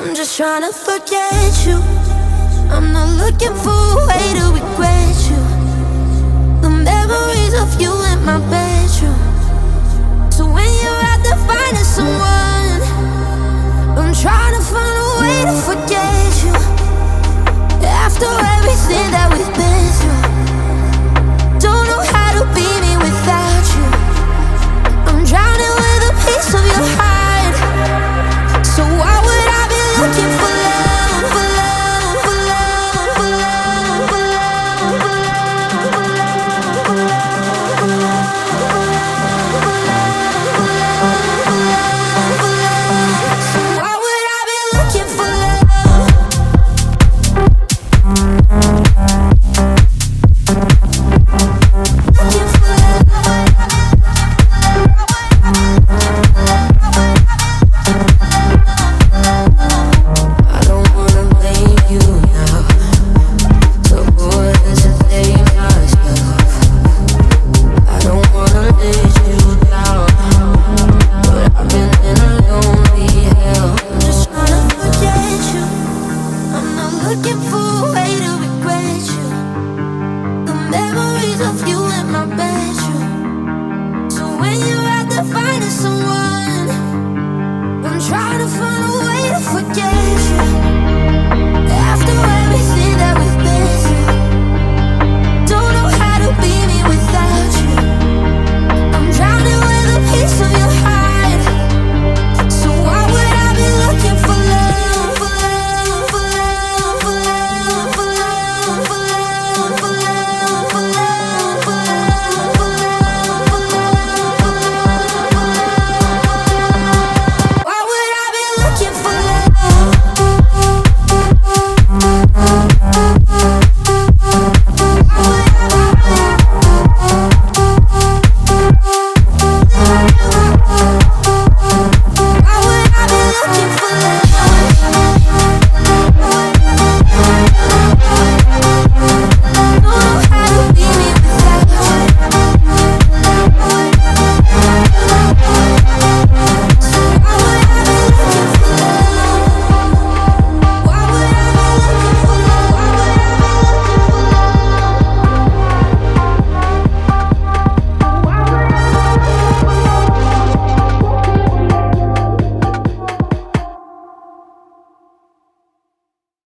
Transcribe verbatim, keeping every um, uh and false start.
I'm just trying to forget you. I'm not looking for a way to regret you. The memories of you in my bedroom. So when you're out there finding someone